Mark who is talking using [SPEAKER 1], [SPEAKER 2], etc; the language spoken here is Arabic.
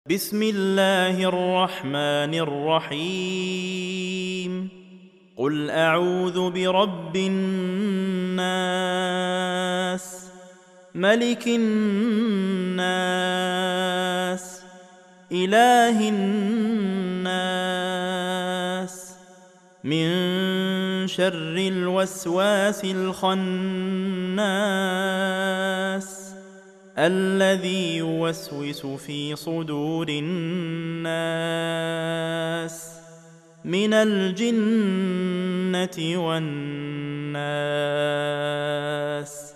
[SPEAKER 1] بسم الله الرحمن الرحيم قل أعوذ برب الناس ملك الناس إله الناس من شر الوسواس الخناس الذي يوسوس في صدور الناس من الجنة والناس.